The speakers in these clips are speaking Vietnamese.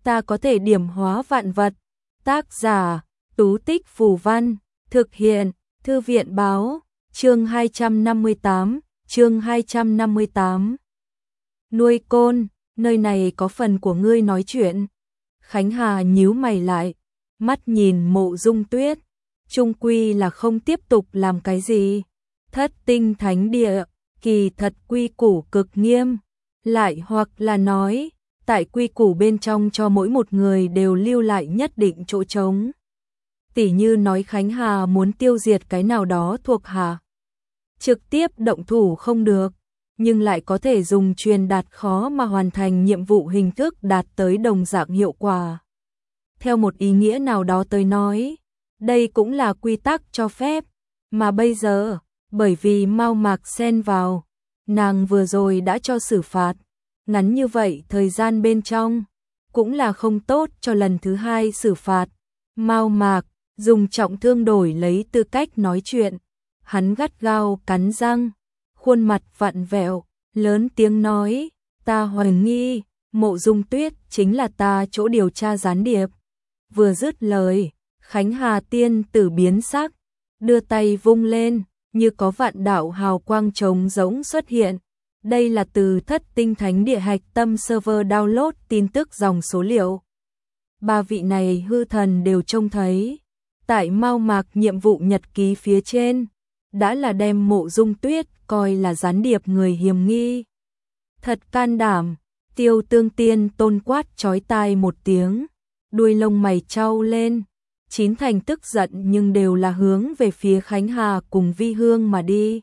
ta có thể điểm hóa vạn vật. Tác giả, Tú Tích Phù Văn, thực hiện, Thư viện Báo, chương 258. Nuôi côn, nơi này có phần của ngươi nói chuyện. Khánh Hà nhíu mày lại, mắt nhìn Mộ Dung Tuyết, chung quy là không tiếp tục làm cái gì. Thất tinh thánh địa, kỳ thật quy củ cực nghiêm, lại hoặc là nói, tại quy củ bên trong cho mỗi một người đều lưu lại nhất định chỗ trống. Tỉ như nói Khánh Hà muốn tiêu diệt cái nào đó thuộc hạ, trực tiếp động thủ không được, nhưng lại có thể dùng truyền đạt khó mà hoàn thành nhiệm vụ hình thức đạt tới đồng dạng hiệu quả. Theo một ý nghĩa nào đó tới nói, đây cũng là quy tắc cho phép, mà bây giờ, bởi vì Mao Mạc xen vào, nàng vừa rồi đã cho xử phạt, ngắn như vậy thời gian bên trong, cũng là không tốt cho lần thứ hai xử phạt. Mao Mạc dùng trọng thương đổi lấy tư cách nói chuyện, hắn gắt gao cắn răng, khuôn mặt vặn vẹo, lớn tiếng nói, ta hoài nghi, Mộ Dung Tuyết chính là ta chỗ điều tra gián điệp. Vừa dứt lời, Khánh Hà tiên tử biến sắc, đưa tay vung lên, như có vạn đạo hào quang trống rỗng xuất hiện. Đây là từ Thất Tinh Thánh Địa hạch tâm server download tin tức dòng số liệu. Ba vị này hư thần đều trông thấy, tại Mao Mạc nhiệm vụ nhật ký phía trên, đã là đem Mộ Dung Tuyết coi là gián điệp người hiểm nghi. Thật can đảm, Tiêu Tương Tiên tôn quát chói tai một tiếng, đuôi lông mày trao lên, chín thành tức giận nhưng đều là hướng về phía Khánh Hà cùng Vi Hương mà đi.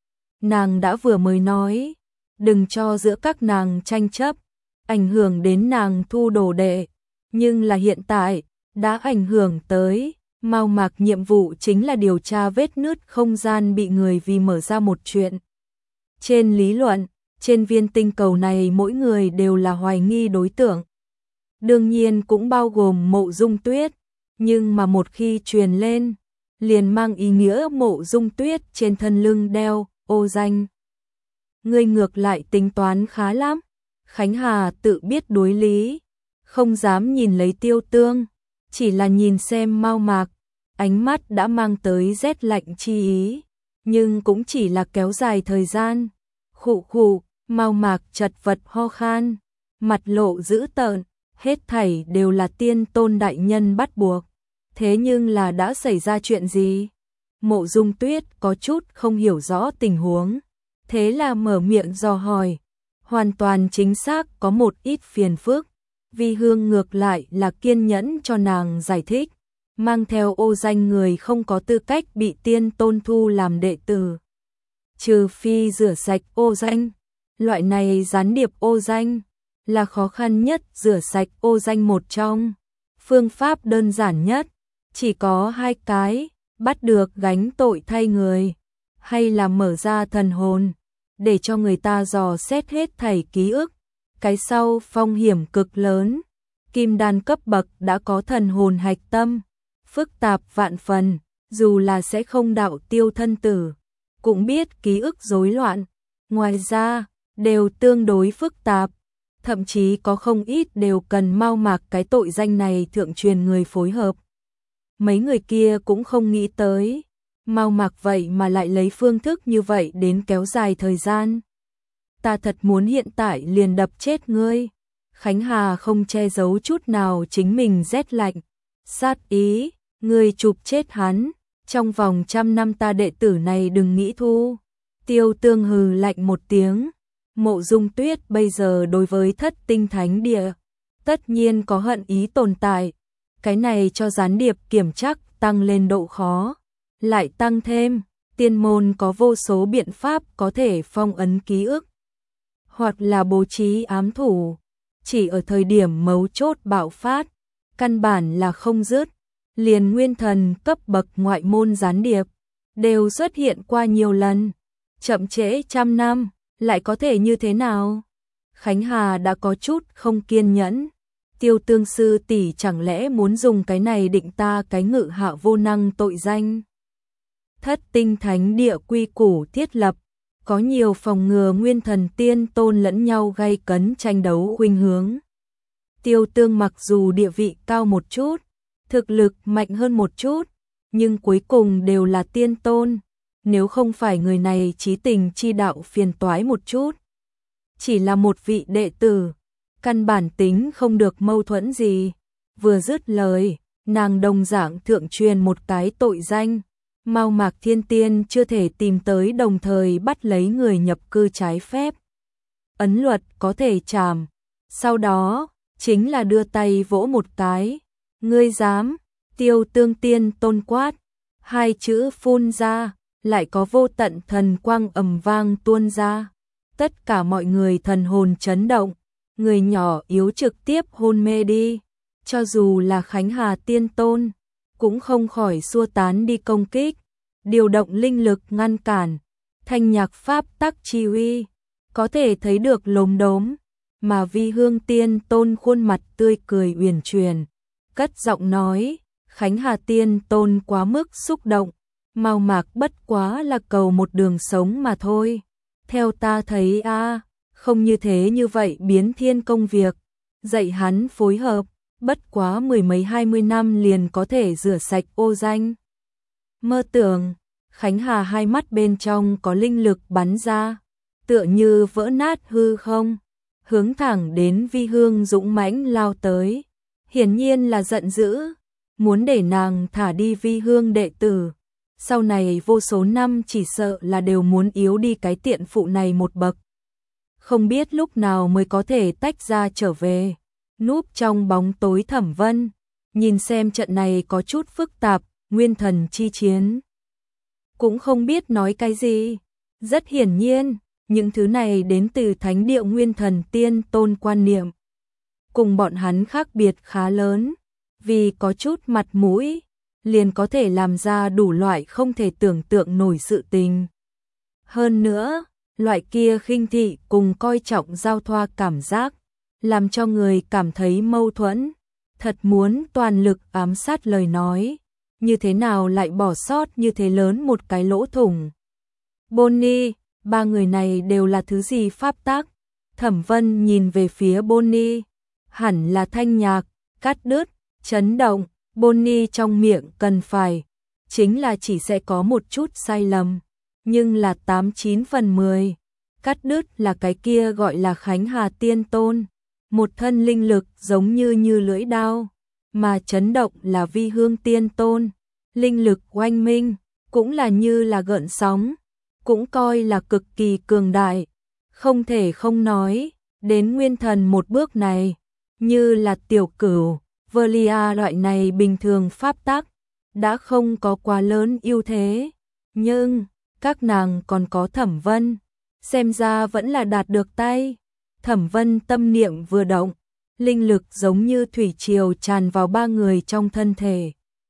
Nàng đã vừa mới nói, đừng cho giữa các nàng tranh chấp, ảnh hưởng đến nàng thu đồ đệ, nhưng là hiện tại, đã ảnh hưởng tới. Mao Mạc nhiệm vụ chính là điều tra vết nứt không gian bị người vì mở ra một chuyện. Trên lý luận, trên viên tinh cầu này mỗi người đều là hoài nghi đối tượng. Đương nhiên cũng bao gồm Mộ Dung Tuyết, nhưng mà một khi truyền lên, liền mang ý nghĩa Mộ Dung Tuyết trên thân lưng đeo ô danh. Ngươi ngược lại tính toán khá lắm. Khánh Hà tự biết đối lý, không dám nhìn lấy Tiêu Tương, chỉ là nhìn xem Mao Mạc, ánh mắt đã mang tới rét lạnh chi ý, nhưng cũng chỉ là kéo dài thời gian. Khụ khụ, Mao Mạc chật vật ho khan, mặt lộ dữ tợn, hết thảy đều là tiên tôn đại nhân bắt buộc. Thế nhưng là đã xảy ra chuyện gì? Mộ Dung Tuyết có chút không hiểu rõ tình huống, thế là mở miệng dò hỏi. Hoàn toàn chính xác có một ít phiền phức. Vi Hương ngược lại là kiên nhẫn cho nàng giải thích, mang theo ô danh người không có tư cách bị tiên tôn thu làm đệ tử. Trừ phi rửa sạch ô danh, loại này gián điệp ô danh, là khó khăn nhất rửa sạch ô danh một trong. Phương pháp đơn giản nhất, chỉ có hai cái, bắt được gánh tội thay người, hay là mở ra thần hồn, để cho người ta dò xét hết thảy ký ức. Cái sau phong hiểm cực lớn, kim đan cấp bậc đã có thần hồn hạch tâm, phức tạp vạn phần, dù là sẽ không đạo tiêu thân tử, cũng biết ký ức rối loạn. Ngoài ra, đều tương đối phức tạp, thậm chí có không ít đều cần Mao Mạc cái tội danh này thượng truyền người phối hợp. Mấy người kia cũng không nghĩ tới, Mao Mạc vậy mà lại lấy phương thức như vậy đến kéo dài thời gian. Ta thật muốn hiện tại liền đập chết ngươi. Khánh Hà không che giấu chút nào chính mình rét lạnh, sát ý, ngươi chụp chết hắn, trong vòng 100 năm ta đệ tử này đừng nghĩ thu. Tiêu Tương hừ lạnh một tiếng, Mộ Dung Tuyết bây giờ đối với Thất Tinh Thánh Địa, tất nhiên có hận ý tồn tại, cái này cho gián điệp kiểm trắc tăng lên độ khó, lại tăng thêm, tiên môn có vô số biện pháp có thể phong ấn ký ức, hoặc là bố trí ám thủ, chỉ ở thời điểm mấu chốt bạo phát, căn bản là không dứt. Liền nguyên thần cấp bậc ngoại môn gián điệp đều xuất hiện qua nhiều lần, chậm trễ 100 năm, lại có thể như thế nào? Khánh Hà đã có chút không kiên nhẫn. Tiêu Tương sư tỷ chẳng lẽ muốn dùng cái này định ta cái ngự hạ vô năng tội danh? Thất Tinh Thánh Địa quy củ thiết lập, có nhiều phòng ngừa nguyên thần tiên tôn lẫn nhau gay cấn tranh đấu khuynh hướng. Tiêu Tương mặc dù địa vị cao một chút, thực lực mạnh hơn một chút, nhưng cuối cùng đều là tiên tôn, nếu không phải người này chí tình chi đạo phiền toái một chút. Chỉ là một vị đệ tử, căn bản tính không được mâu thuẫn gì. Vừa dứt lời, nàng đồng dạng thượng truyền một cái tội danh, Mao Mạc Thiên Tiên chưa thể tìm tới, đồng thời bắt lấy người nhập cư trái phép. Ấn luật có thể trảm, sau đó chính là đưa tay vỗ một cái. Ngươi dám? Tiêu Tương tiên tôn quát, hai chữ phun ra, lại có vô tận thần quang ầm vang tuôn ra. Tất cả mọi người thần hồn chấn động, người nhỏ yếu trực tiếp hôn mê đi. Cho dù là Khánh Hà tiên tôn, cũng không khỏi xua tán đi công kích, điều động linh lực ngăn cản. Thanh nhạc pháp tắc chi uy, có thể thấy được lốm đốm, mà Vi Hương tiên tôn khuôn mặt tươi cười uyển chuyển, cất giọng nói, Khánh Hà tiên tôn quá mức xúc động, Mao Mạc bất quá là cầu một đường sống mà thôi. Theo ta thấy không như thế như vậy biến thiên công việc, dạy hắn phối hợp, bất quá 10 mấy 20 năm liền có thể rửa sạch ô danh. Mơ tưởng, Khánh Hà hai mắt bên trong có linh lực bắn ra, tựa như vỡ nát hư không, hướng thẳng đến Vi Hương dũng mãnh lao tới, hiển nhiên là giận dữ, muốn để nàng thả đi Vi Hương đệ tử. Sau này vô số năm chỉ sợ là đều muốn yếu đi cái tiện phụ này một bậc. Không biết lúc nào mới có thể tách ra trở về. Núp trong bóng tối Thẩm Vân, nhìn xem trận này có chút phức tạp, nguyên thần chi chiến. Cũng không biết nói cái gì. Rất hiển nhiên, những thứ này đến từ thánh địa nguyên thần tiên tôn quan niệm. Cùng bọn hắn khác biệt khá lớn, vì có chút mặt mũi, liền có thể làm ra đủ loại không thể tưởng tượng nổi sự tình. Hơn nữa, loại kia khinh thị cùng coi trọng giao thoa cảm giác, làm cho người cảm thấy mâu thuẫn, thật muốn toàn lực ám sát lời nói, như thế nào lại bỏ sót như thế lớn một cái lỗ thủng. Bonnie, ba người này đều là thứ gì pháp tắc? Thẩm Vân nhìn về phía Bonnie, hẳn là thanh nhạc, cắt đứt, chấn động. Bonnie trong miệng cần phải, chính là chỉ sẽ có một chút sai lầm, nhưng là 89 phần 10. Cắt đứt là cái kia gọi là Khánh Hà tiên tôn, một thân linh lực giống như lưỡi đao, mà chấn động là Vi Hương tiên tôn, linh lực oanh minh, cũng là như là gợn sóng, cũng coi là cực kỳ cường đại. Không thể không nói, đến nguyên thần một bước này, như là tiểu cửu, Velia loại này bình thường pháp tắc, đã không có quá lớn ưu thế, nhưng các nàng còn có Thẩm Vân, xem ra vẫn là đạt được tay. Thẩm Vân tâm niệm vừa động, linh lực giống như thủy triều tràn vào ba người trong thân thể.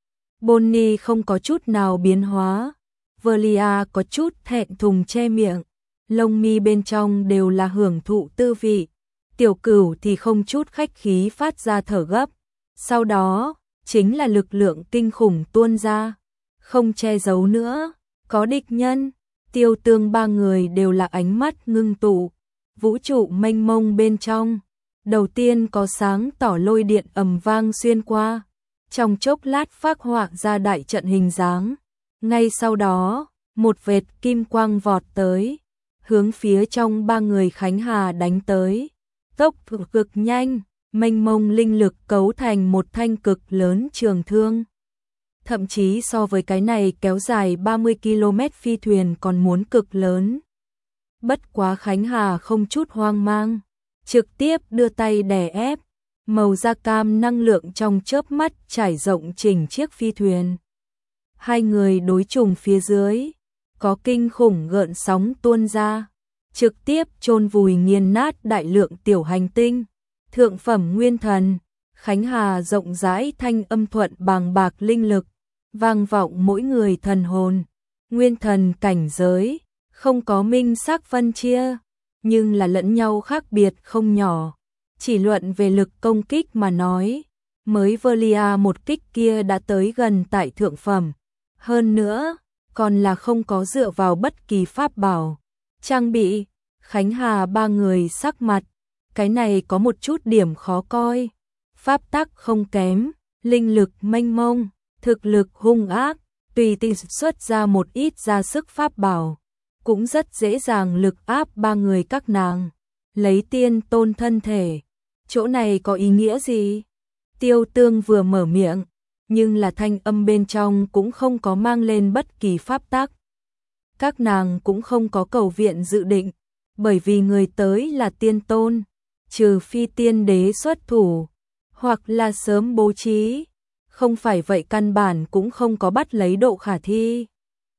Bonnie không có chút nào biến hóa, Velia có chút thẹn thùng che miệng, lông mi bên trong đều là hưởng thụ tư vị, tiểu cửu thì không chút khách khí phát ra thở gấp. Sau đó, chính là lực lượng kinh khủng tuôn ra, không che giấu nữa, có địch nhân. Tiêu Tương ba người đều là ánh mắt ngưng tụ, vũ trụ mênh mông bên trong. Đầu tiên có sáng tỏ lôi điện ầm vang xuyên qua, trong chốc lát phác họa ra đại trận hình dáng. Ngay sau đó, một vệt kim quang vọt tới, hướng phía trong ba người Khánh Hà đánh tới, tốc độ cực nhanh. Mênh mông linh lực cấu thành một thanh cực lớn trường thương. Thậm chí so với cái này kéo dài 30 km phi thuyền còn muốn cực lớn. Bất quá Khánh Hà không chút hoang mang, trực tiếp đưa tay đè ép, màu da cam năng lượng trong chớp mắt trải rộng chỉnh chiếc phi thuyền. Hai người đối trùng phía dưới, có kinh khủng gợn sóng tuôn ra, trực tiếp chôn vùi nghiền nát đại lượng tiểu hành tinh. Thượng phẩm nguyên thần, Khánh Hà rộng rãi thanh âm thuận bàng bạc linh lực, vang vọng mỗi người thần hồn. Nguyên thần cảnh giới, không có minh xác phân chia, nhưng là lẫn nhau khác biệt không nhỏ. Chỉ luận về lực công kích mà nói, mới Velia một kích kia đã tới gần tại thượng phẩm. Hơn nữa, còn là không có dựa vào bất kỳ pháp bảo, trang bị. Khánh Hà ba người sắc mặt, cái này có một chút điểm khó coi, pháp tắc không kém, linh lực mênh mông, thực lực hung ác, tùy tiện xuất ra một ít ra sức pháp bảo, cũng rất dễ dàng lực áp ba người các nàng, lấy tiên tôn thân thể. Chỗ này có ý nghĩa gì? Tiêu Tương vừa mở miệng, nhưng là thanh âm bên trong cũng không có mang lên bất kỳ pháp tắc. Các nàng cũng không có cầu viện dự định, bởi vì người tới là tiên tôn, trừ phi tiên đế xuất thủ, hoặc là sớm bố trí, không phải vậy căn bản cũng không có bắt lấy độ khả thi.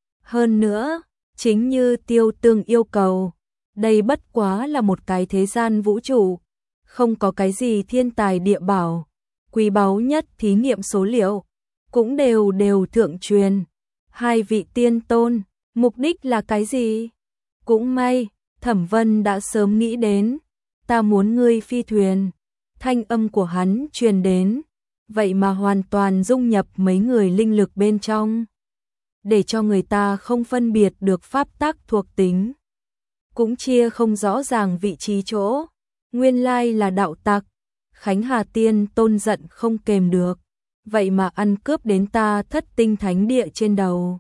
Hơn nữa, chính như Tiêu Tương yêu cầu, đây bất quá là một cái thế gian vũ trụ, không có cái gì thiên tài địa bảo, quý báu nhất thí nghiệm số liệu, cũng đều thượng truyền. Hai vị tiên tôn, mục đích là cái gì? Cũng may, Thẩm Vân đã sớm nghĩ đến, ta muốn ngươi phi thuyền. Thanh âm của hắn truyền đến, vậy mà hoàn toàn dung nhập mấy người linh lực bên trong, để cho người ta không phân biệt được pháp tắc thuộc tính, cũng chia không rõ ràng vị trí chỗ, nguyên lai là đạo tặc. Khánh Hà Tiên Tôn giận không kềm được, vậy mà ăn cướp đến ta Thất Tinh Thánh Địa trên đầu.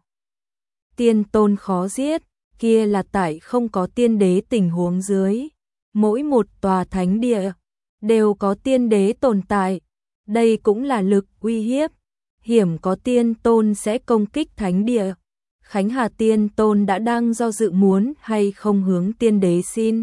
Tiên Tôn khó giết, kia là tại không có tiên đế tình huống dưới, mỗi một tòa thánh địa đều có tiên đế tồn tại, đây cũng là lực uy hiếp, hiểm có tiên tôn sẽ công kích thánh địa. Khánh Hà Tiên Tôn đã đang do dự muốn hay không hướng tiên đế xin,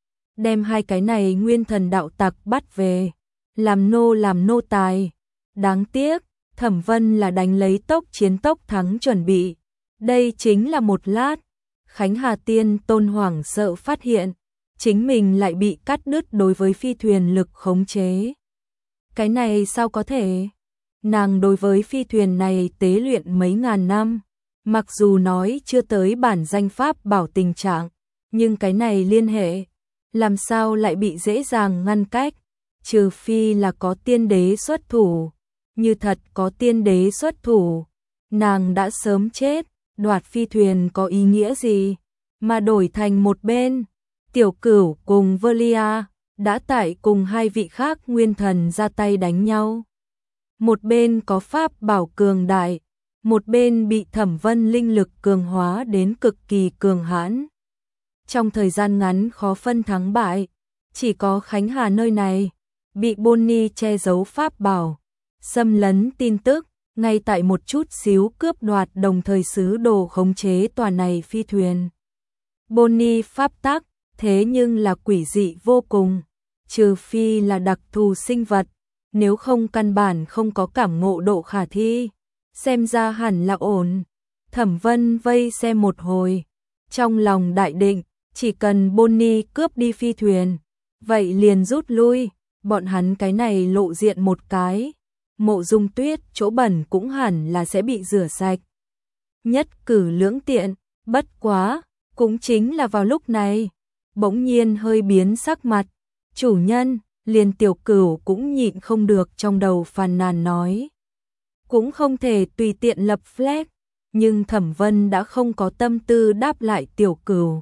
đem hai cái này nguyên thần đạo tặc bắt về, làm nô tài. Đáng tiếc, Thẩm Vân là đánh lấy tốc chiến tốc thắng chuẩn bị, đây chính là một lát, Khánh Hà Tiên Tôn hoảng sợ phát hiện, chính mình lại bị cắt đứt đối với phi thuyền lực khống chế. Cái này sao có thể? Nàng đối với phi thuyền này tế luyện mấy ngàn năm, mặc dù nói chưa tới bản danh pháp bảo tình trạng, nhưng cái này liên hệ, làm sao lại bị dễ dàng ngăn cách, trừ phi là có tiên đế xuất thủ, như thật có tiên đế xuất thủ, nàng đã sớm chết, đoạt phi thuyền có ý nghĩa gì, mà đổi thành một bên. Tiểu Cửu cùng Velia đã tại cùng hai vị khác nguyên thần ra tay đánh nhau. Một bên có pháp bảo cường đại, một bên bị Thẩm Vân linh lực cường hóa đến cực kỳ cường hãn. Trong thời gian ngắn khó phân thắng bại, chỉ có Khánh Hà nơi này bị Bonnie che giấu pháp bảo, xâm lấn tin tức, ngay tại một chút xíu cướp đoạt đồng thời sứ đồ khống chế tòa này phi thuyền. Bonnie pháp tắc thế nhưng là quỷ dị vô cùng, trừ phi là đặc thù sinh vật, nếu không căn bản không có cảm ngộ độ khả thi, xem ra hẳn là ổn. Thẩm Vân vây xem một hồi, trong lòng đại định, chỉ cần Bonnie cướp đi phi thuyền, vậy liền rút lui, bọn hắn cái này lộ diện một cái, Mộ Dung Tuyết chỗ bẩn cũng hẳn là sẽ bị rửa sạch. Nhất cử lưỡng tiện, bất quá, cũng chính là vào lúc này, bỗng nhiên hơi biến sắc mặt, chủ nhân, liền Tiểu Cửu cũng nhịn không được trong đầu phàn nàn nói. Cũng không thể tùy tiện lập flag, nhưng Thẩm Vân đã không có tâm tư đáp lại Tiểu Cửu.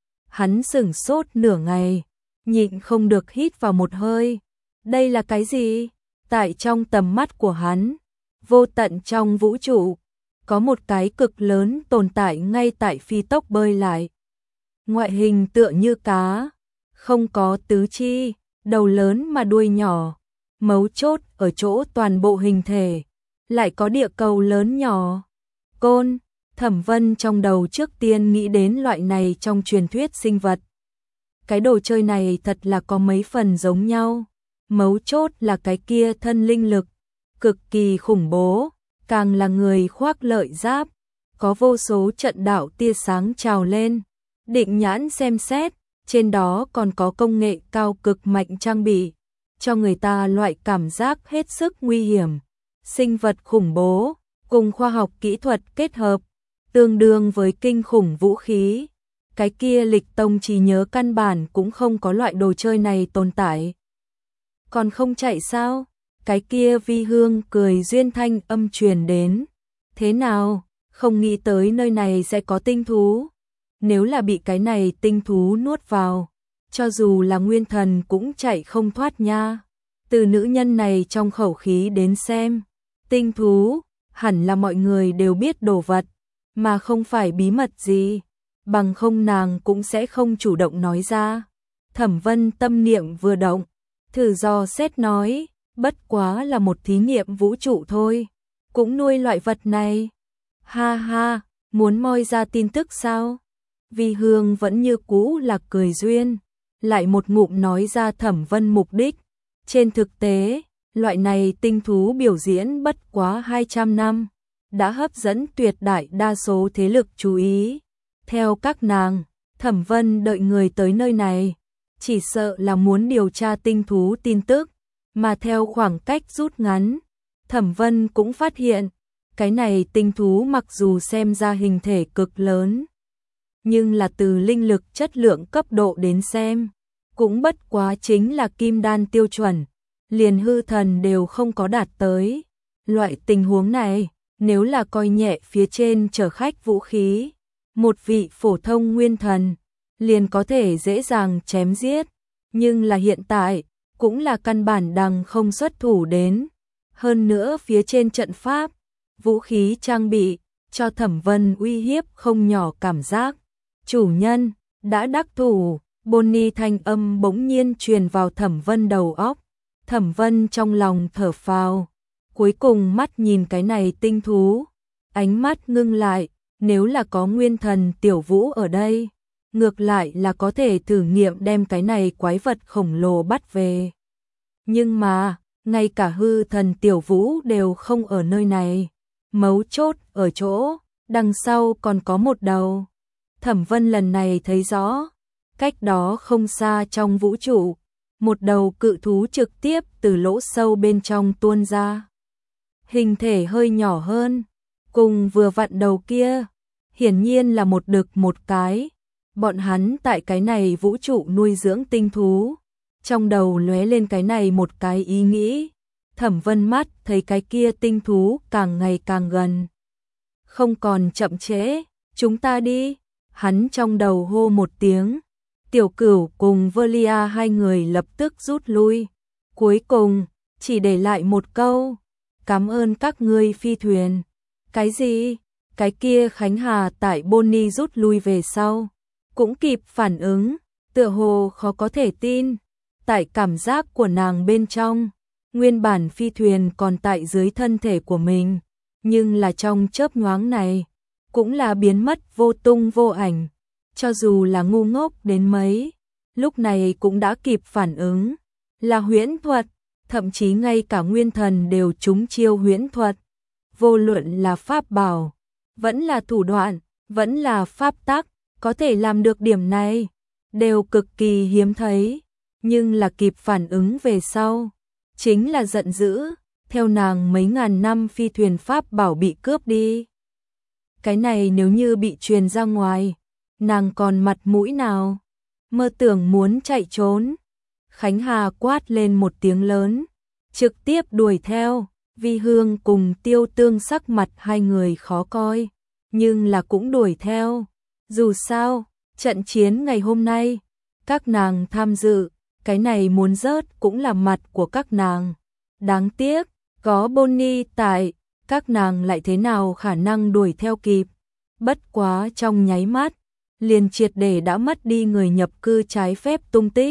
Hắn sửng sốt nửa ngày, nhịn không được hít vào một hơi. Đây là cái gì? Tại trong tầm mắt của hắn, vô tận trong vũ trụ, có một cái cực lớn tồn tại ngay tại phi tốc bơi lại. Ngoại hình tựa như cá, không có tứ chi, đầu lớn mà đuôi nhỏ, mấu chốt ở chỗ toàn bộ hình thể, lại có địa cầu lớn nhỏ. Côn, Thẩm Vân trong đầu trước tiên nghĩ đến loại này trong truyền thuyết sinh vật. Cái đồ chơi này thật là có mấy phần giống nhau, mấu chốt là cái kia thân linh lực, cực kỳ khủng bố, càng là người khoác lợi giáp, có vô số trận đạo tia sáng trào lên. Định nhãn xem xét, trên đó còn có công nghệ cao cực mạnh trang bị, cho người ta loại cảm giác hết sức nguy hiểm. Sinh vật khủng bố, cùng khoa học kỹ thuật kết hợp, tương đương với kinh khủng vũ khí. Cái kia Lịch Tông chỉ nhớ căn bản cũng không có loại đồ chơi này tồn tại. Còn không chạy sao? Cái kia Vi Hương cười duyên thanh âm truyền đến. Thế nào? Không nghĩ tới nơi này sẽ có tinh thú. Nếu là bị cái này tinh thú nuốt vào, cho dù là nguyên thần cũng chạy không thoát nha. Từ nữ nhân này trong khẩu khí đến xem, tinh thú hẳn là mọi người đều biết đồ vật, mà không phải bí mật gì, bằng không nàng cũng sẽ không chủ động nói ra. Thẩm Vân tâm niệm vừa động, thử dò xét nói, bất quá là một thí nghiệm vũ trụ thôi, cũng nuôi loại vật này. Ha ha, muốn moi ra tin tức sao? Vi Hương vẫn như cũ là cười duyên, lại một ngụm nói ra Thẩm Vân mục đích. Trên thực tế, loại này tinh thú biểu diễn bất quá 200 năm, đã hấp dẫn tuyệt đại đa số thế lực chú ý. Theo các nàng, Thẩm Vân đợi người tới nơi này, chỉ sợ là muốn điều tra tinh thú tin tức, mà theo khoảng cách rút ngắn, Thẩm Vân cũng phát hiện, cái này tinh thú mặc dù xem ra hình thể cực lớn, nhưng là từ linh lực chất lượng cấp độ đến xem, cũng bất quá chính là kim đan tiêu chuẩn, liền hư thần đều không có đạt tới. Loại tình huống này, nếu là coi nhẹ phía trên chở khách vũ khí, một vị phổ thông nguyên thần, liền có thể dễ dàng chém giết, nhưng là hiện tại, cũng là căn bản đằng không xuất thủ đến. Hơn nữa phía trên trận pháp, vũ khí trang bị, cho Thẩm Vân uy hiếp không nhỏ cảm giác. Chủ nhân, đã đắc thủ, Bonnie thanh âm bỗng nhiên truyền vào Thẩm Vân đầu óc. Thẩm Vân trong lòng thở phào, cuối cùng mắt nhìn cái này tinh thú, ánh mắt ngưng lại, nếu là có nguyên thần tiểu vũ ở đây, ngược lại là có thể thử nghiệm đem cái này quái vật khổng lồ bắt về. Nhưng mà, ngay cả hư thần tiểu vũ đều không ở nơi này, mấu chốt ở chỗ, đằng sau còn có một đầu. Thẩm Vân lần này thấy rõ, cách đó không xa trong vũ trụ, một đầu cự thú trực tiếp từ lỗ sâu bên trong tuôn ra. Hình thể hơi nhỏ hơn, cùng vừa vặn đầu kia, hiển nhiên là một đực một cái. Bọn hắn tại cái này vũ trụ nuôi dưỡng tinh thú, trong đầu lóe lên cái này một cái ý nghĩ. Thẩm Vân mắt thấy cái kia tinh thú càng ngày càng gần. Không còn chậm trễ, chúng ta đi. Hắn trong đầu hô một tiếng. Tiểu Cửu cùng Velia hai người lập tức rút lui. Cuối cùng, chỉ để lại một câu. Cảm ơn các ngươi phi thuyền. Cái gì? Cái kia Khánh Hà tại Bonnie rút lui về sau. Cũng kịp phản ứng, tựa hồ khó có thể tin. Tại cảm giác của nàng bên trong, nguyên bản phi thuyền còn tại dưới thân thể của mình, nhưng là trong chớp nhoáng này, cũng là biến mất vô tung vô ảnh. Cho dù là ngu ngốc đến mấy, lúc này cũng đã kịp phản ứng, là huyễn thuật, thậm chí ngay cả nguyên thần đều trúng chiêu huyễn thuật. Vô luận là pháp bảo, vẫn là thủ đoạn, vẫn là pháp tắc, có thể làm được điểm này, đều cực kỳ hiếm thấy, nhưng là kịp phản ứng về sau, chính là giận dữ, theo nàng mấy ngàn năm phi thuyền pháp bảo bị cướp đi. Cái này nếu như bị truyền ra ngoài, nàng còn mặt mũi nào, mơ tưởng muốn chạy trốn. Khánh Hà quát lên một tiếng lớn, trực tiếp đuổi theo. Vi Hương cùng Tiêu Tương sắc mặt hai người khó coi, nhưng là cũng đuổi theo. Dù sao, trận chiến ngày hôm nay, các nàng tham dự, cái này muốn rớt cũng là mặt của các nàng. Đáng tiếc, có Bonnie tại, các nàng lại thế nào khả năng đuổi theo kịp. Bất quá trong nháy mắt, liền triệt để đã mất đi người nhập cư trái phép tung tích.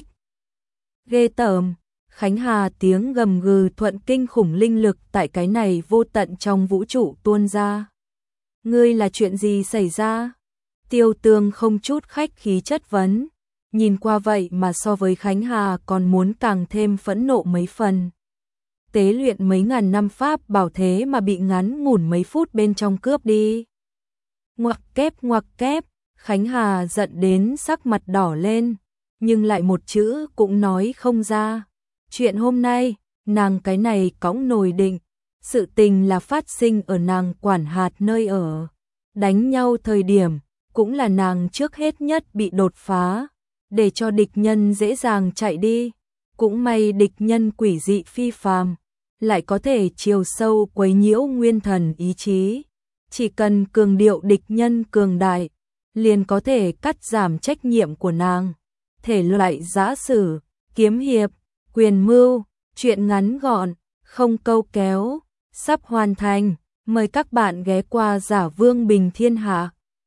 Ghê tởm, Khánh Hà tiếng gầm gừ thuận kinh khủng linh lực tại cái này vô tận trong vũ trụ tuôn ra. Ngươi là chuyện gì xảy ra? Tiêu Tương không chút khách khí chất vấn, nhìn qua vậy mà so với Khánh Hà còn muốn càng thêm phẫn nộ mấy phần. Tế luyện mấy ngàn năm pháp bảo thế mà bị ngắn ngủn mấy phút bên trong cướp đi. Ngoặc kép, Khánh Hà giận đến sắc mặt đỏ lên, nhưng lại một chữ cũng nói không ra. Chuyện hôm nay, nàng cái này cõng nồi định, sự tình là phát sinh ở nàng quản hạt nơi ở. Đánh nhau thời điểm, cũng là nàng trước hết nhất bị đột phá, để cho địch nhân dễ dàng chạy đi. Cũng may địch nhân quỷ dị phi phàm, lại có thể chiều sâu quấy nhiễu nguyên thần ý chí. Chỉ cần cường điệu địch nhân cường đại, liền có thể cắt giảm trách nhiệm của nàng. Thể loại giã sử, kiếm hiệp, quyền mưu, Chuyện ngắn gọn, không câu kéo, sắp hoàn thành. Mời các bạn ghé qua Giả Vương Bình Thiên Hạ.